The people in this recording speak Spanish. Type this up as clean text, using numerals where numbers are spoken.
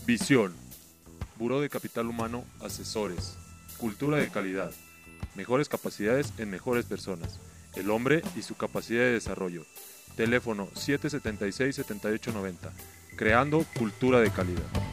Visión. Buró de Capital Humano, asesores. Cultura de calidad. Mejores capacidades en mejores personas. El hombre y su capacidad de desarrollo. Teléfono 776-7890. Creando cultura de calidad.